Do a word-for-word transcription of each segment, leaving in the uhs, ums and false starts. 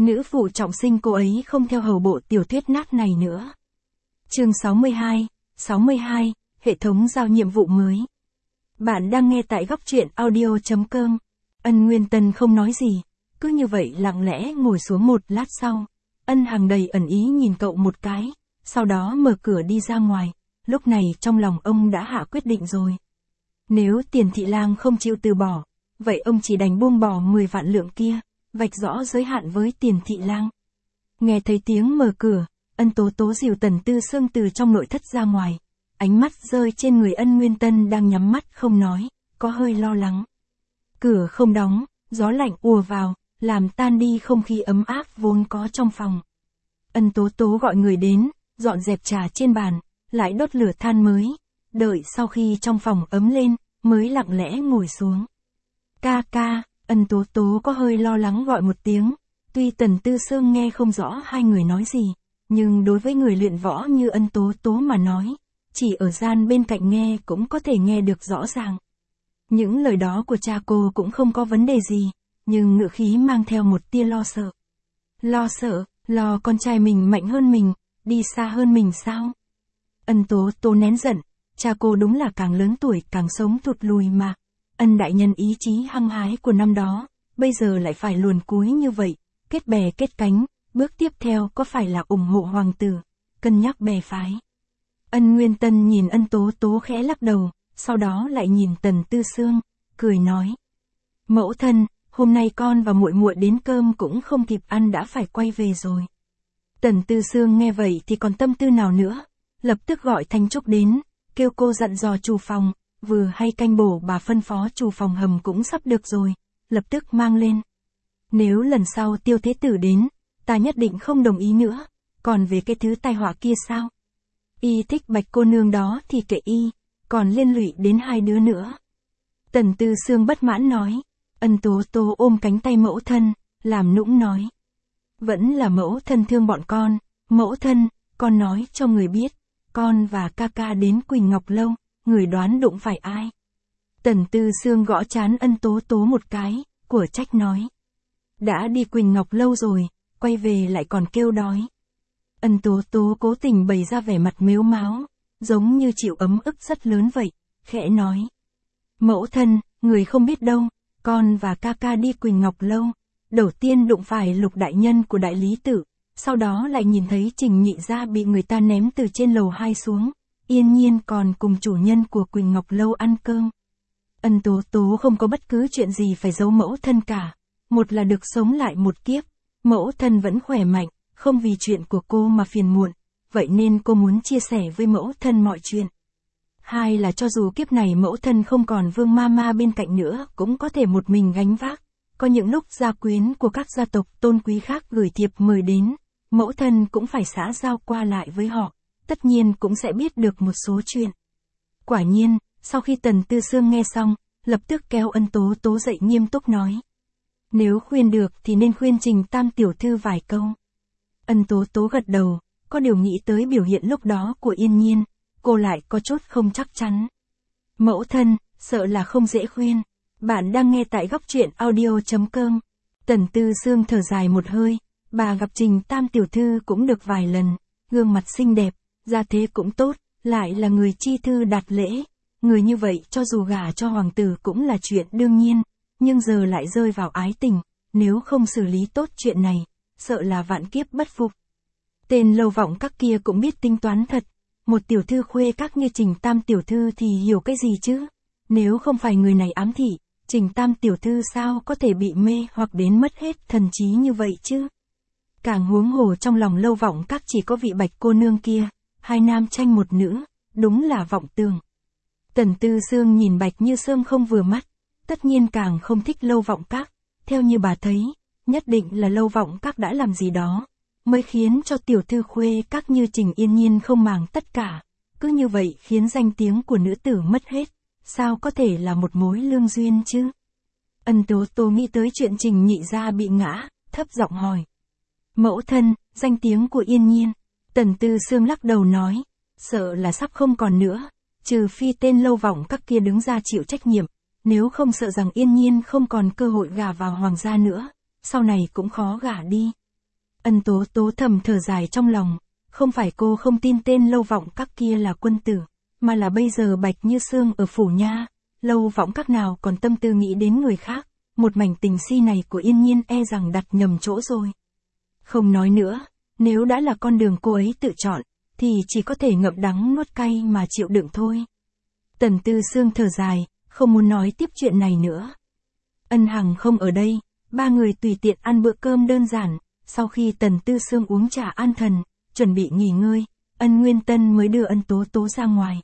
Nữ phụ trọng sinh cô ấy không theo hầu bộ tiểu thuyết nát này nữa. Chương sáu mươi hai, sáu mươi hai, hệ thống giao nhiệm vụ mới. Bạn đang nghe tại góc truyện audio chấm com. Ân Nguyên Tân không nói gì, cứ như vậy lặng lẽ ngồi xuống một lát sau. Ân Hằng đầy ẩn ý nhìn cậu một cái, sau đó mở cửa đi ra ngoài. Lúc này trong lòng ông đã hạ quyết định rồi. Nếu Tiền Thị Lang không chịu từ bỏ, vậy ông chỉ đành buông bỏ mười vạn lượng kia, vạch rõ giới hạn với Tiền Thị Lang. Nghe thấy tiếng mở cửa, Ân Tố Tố dìu Tần Tư Sương từ trong nội thất ra ngoài. Ánh mắt rơi trên người Ân Nguyên Tân đang nhắm mắt không nói, có hơi lo lắng. Cửa không đóng, gió lạnh ùa vào, làm tan đi không khí ấm áp vốn có trong phòng. Ân Tố Tố gọi người đến, dọn dẹp trà trên bàn, lại đốt lửa than mới, đợi sau khi trong phòng ấm lên, mới lặng lẽ ngồi xuống. Ca ca, Ân Tố Tố có hơi lo lắng gọi một tiếng, tuy Tần Tư Sương nghe không rõ hai người nói gì, nhưng đối với người luyện võ như Ân Tố Tố mà nói, chỉ ở gian bên cạnh nghe cũng có thể nghe được rõ ràng. Những lời đó của cha cô cũng không có vấn đề gì, nhưng ngữ khí mang theo một tia lo sợ. Lo sợ, lo con trai mình mạnh hơn mình, đi xa hơn mình sao? Ân Tố Tố nén giận, cha cô đúng là càng lớn tuổi càng sống thụt lùi mà. Ân đại nhân ý chí hăng hái của năm đó, bây giờ lại phải luồn cúi như vậy, kết bè kết cánh, bước tiếp theo có phải là ủng hộ hoàng tử, cân nhắc bè phái. Ân Nguyên Tân nhìn Ân Tố Tố khẽ lắc đầu, sau đó lại nhìn Tần Tư Sương, cười nói. Mẫu thân, hôm nay con và muội muội đến cơm cũng không kịp ăn đã phải quay về rồi. Tần Tư Sương nghe vậy thì còn tâm tư nào nữa, lập tức gọi Thanh Trúc đến, kêu cô dặn dò chủ phòng, vừa hay canh bổ bà phân phó chủ phòng hầm cũng sắp được rồi, lập tức mang lên. Nếu lần sau Tiêu Thế Tử đến, ta nhất định không đồng ý nữa, còn về cái thứ tai họa kia sao? Y thích Bạch cô nương đó thì kệ y, còn liên lụy đến hai đứa nữa. Tần Tư Sương bất mãn nói. Ân Tố Tố ôm cánh tay mẫu thân, làm nũng nói. Vẫn là mẫu thân thương bọn con, mẫu thân, con nói cho người biết, con và ca ca đến Quỳnh Ngọc Lâu, người đoán đụng phải ai? Tần Tư Sương gõ trán Ân Tố Tố một cái, của trách nói. Đã đi Quỳnh Ngọc Lâu rồi, quay về lại còn kêu đói. Ân Tố Tố cố tình bày ra vẻ mặt mếu máo, giống như chịu ấm ức rất lớn vậy, khẽ nói. Mẫu thân, người không biết đâu, con và ca ca đi Quỳnh Ngọc Lâu, đầu tiên đụng phải Lục đại nhân của Đại Lý Tự, sau đó lại nhìn thấy Trình Nhị gia bị người ta ném từ trên lầu hai xuống, Yên Nhiên còn cùng chủ nhân của Quỳnh Ngọc Lâu ăn cơm. Ân Tố Tố không có bất cứ chuyện gì phải giấu mẫu thân cả, một là được sống lại một kiếp, mẫu thân vẫn khỏe mạnh, không vì chuyện của cô mà phiền muộn, vậy nên cô muốn chia sẻ với mẫu thân mọi chuyện. Hai là cho dù kiếp này mẫu thân không còn Vương Mama bên cạnh nữa cũng có thể một mình gánh vác, có những lúc gia quyến của các gia tộc tôn quý khác gửi thiệp mời đến, mẫu thân cũng phải xã giao qua lại với họ, tất nhiên cũng sẽ biết được một số chuyện. Quả nhiên, sau khi Tần Tư Sương nghe xong, lập tức kéo Ân Tố Tố dậy nghiêm túc nói. Nếu khuyên được thì nên khuyên Trình Tam tiểu thư vài câu. Ân Tố Tố gật đầu, có điều nghĩ tới biểu hiện lúc đó của Yên Nhiên, cô lại có chút không chắc chắn. Mẫu thân, sợ là không dễ khuyên. Bạn đang nghe tại góc truyện audio chấm com. Tần Tư Sương thở dài một hơi, bà gặp Trình Tam tiểu thư cũng được vài lần, gương mặt xinh đẹp, gia thế cũng tốt, lại là người chi thư đạt lễ. Người như vậy cho dù gả cho hoàng tử cũng là chuyện đương nhiên, nhưng giờ lại rơi vào ái tình, nếu không xử lý tốt chuyện này, sợ là vạn kiếp bất phục. Tên Lâu Vọng các kia cũng biết tính toán thật, một tiểu thư khuê các như Trình Tam tiểu thư thì hiểu cái gì chứ? Nếu không phải người này ám thị, Trình Tam tiểu thư sao có thể bị mê hoặc đến mất hết thần trí như vậy chứ? Càng huống hồ trong lòng Lâu Vọng các chỉ có vị Bạch cô nương kia, hai nam tranh một nữ, đúng là vọng tưởng. Tần Tư Sương nhìn Bạch Như Sương không vừa mắt, tất nhiên càng không thích Lâu Vọng các, theo như bà thấy, nhất định là Lâu Vọng các đã làm gì đó, mới khiến cho tiểu thư khuê các như Trình Yên Nhiên không màng tất cả, cứ như vậy khiến danh tiếng của nữ tử mất hết, sao có thể là một mối lương duyên chứ? Ân Tố Tố nghĩ tới chuyện Trình Nhị gia bị ngã, thấp giọng hỏi. Mẫu thân, danh tiếng của Yên Nhiên. Tần Tư Sương lắc đầu nói, sợ là sắp không còn nữa, trừ phi tên Lâu Vọng các kia đứng ra chịu trách nhiệm, nếu không sợ rằng Yên Nhiên không còn cơ hội gả vào hoàng gia nữa, sau này cũng khó gả đi. Ân Tố Tố thầm thở dài trong lòng, không phải cô không tin tên Lâu Vọng Các kia là quân tử, mà là bây giờ Bạch Như Sương ở phủ nha, Lâu Vọng Các nào còn tâm tư nghĩ đến người khác, một mảnh tình si này của Yên Nhiên e rằng đặt nhầm chỗ rồi. Không nói nữa, nếu đã là con đường cô ấy tự chọn, thì chỉ có thể ngậm đắng nuốt cay mà chịu đựng thôi. Tần Tư Sương thở dài, không muốn nói tiếp chuyện này nữa. Ân Hằng không ở đây, ba người tùy tiện ăn bữa cơm đơn giản, sau khi Tần Tư Sương uống trà an thần, chuẩn bị nghỉ ngơi, Ân Nguyên Tân mới đưa Ân Tố Tố ra ngoài.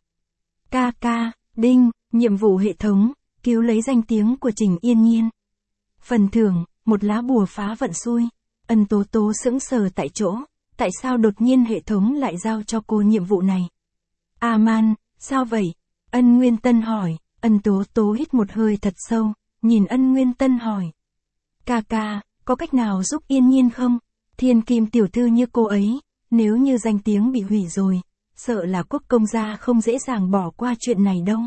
Ca ca, đinh, nhiệm vụ hệ thống, cứu lấy danh tiếng của Trình Yên Nhiên. Phần thưởng, một lá bùa phá vận xui. Ân Tố Tố sững sờ tại chỗ, tại sao đột nhiên hệ thống lại giao cho cô nhiệm vụ này? A Man, sao vậy? Ân Nguyên Tân hỏi, Ân Tố Tố hít một hơi thật sâu, nhìn Ân Nguyên Tân hỏi. Ca ca, có cách nào giúp Yên Nhiên không? Thiên kim tiểu thư như cô ấy, nếu như danh tiếng bị hủy rồi, sợ là quốc công gia không dễ dàng bỏ qua chuyện này đâu.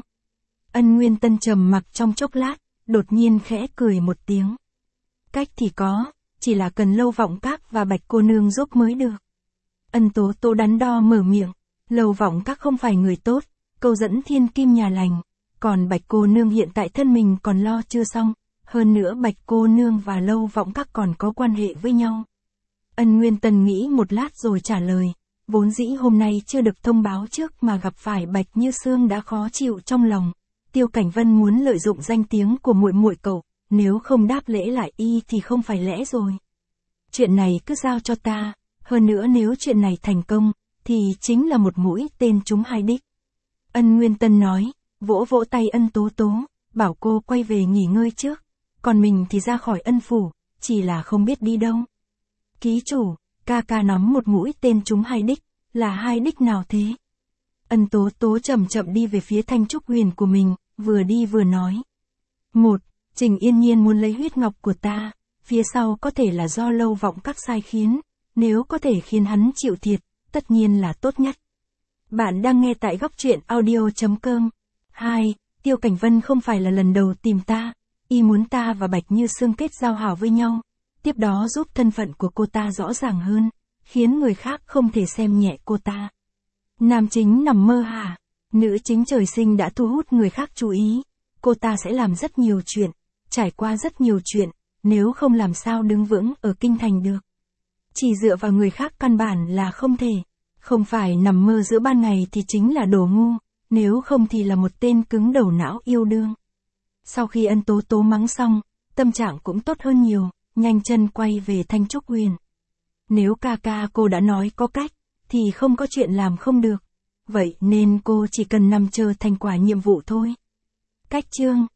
Ân Nguyên Tân trầm mặc trong chốc lát, đột nhiên khẽ cười một tiếng. Cách thì có, chỉ là cần Lâu Vọng Các và Bạch cô nương giúp mới được. Ân Tố Tố đắn đo mở miệng, Lâu Vọng Các không phải người tốt, câu dẫn thiên kim nhà lành, còn Bạch cô nương hiện tại thân mình còn lo chưa xong, hơn nữa Bạch cô nương và Lâu Vọng Các còn có quan hệ với nhau. Ân Nguyên Tân nghĩ một lát rồi trả lời, vốn dĩ hôm nay chưa được thông báo trước mà gặp phải Bạch Như Sương đã khó chịu trong lòng. Tiêu Cảnh Vân muốn lợi dụng danh tiếng của muội muội cậu, nếu không đáp lễ lại y thì không phải lẽ rồi. Chuyện này cứ giao cho ta, hơn nữa nếu chuyện này thành công, thì chính là một mũi tên trúng hai đích. Ân Nguyên Tân nói, vỗ vỗ tay Ân Tố Tố, bảo cô quay về nghỉ ngơi trước, còn mình thì ra khỏi Ân phủ, chỉ là không biết đi đâu. Ký chủ, ca ca nắm một mũi tên trúng hai đích, là hai đích nào thế? Ân Tố Tố chậm chậm đi về phía Thanh Trúc Huyền của mình, vừa đi vừa nói. Một, Trình Yên Nhiên muốn lấy huyết ngọc của ta, phía sau có thể là do Lâu Vọng Các sai khiến, nếu có thể khiến hắn chịu thiệt, tất nhiên là tốt nhất. Bạn đang nghe tại góc truyện audio chấm com. Hai, Tiêu Cảnh Vân không phải là lần đầu tìm ta, y muốn ta và Bạch Như Sương kết giao hảo với nhau, tiếp đó giúp thân phận của cô ta rõ ràng hơn, khiến người khác không thể xem nhẹ cô ta. Nam chính nằm mơ hả? Nữ chính trời sinh đã thu hút người khác chú ý, cô ta sẽ làm rất nhiều chuyện, trải qua rất nhiều chuyện, nếu không làm sao đứng vững ở kinh thành được. Chỉ dựa vào người khác căn bản là không thể, không phải nằm mơ giữa ban ngày thì chính là đồ ngu, nếu không thì là một tên cứng đầu não yêu đương. Sau khi Ân Tố Tố mắng xong, tâm trạng cũng tốt hơn nhiều, nhanh chân quay về Thanh Trúc Huyền. Nếu ca ca cô đã nói có cách, thì không có chuyện làm không được. Vậy nên cô chỉ cần nằm chờ thành quả nhiệm vụ thôi. Cách chương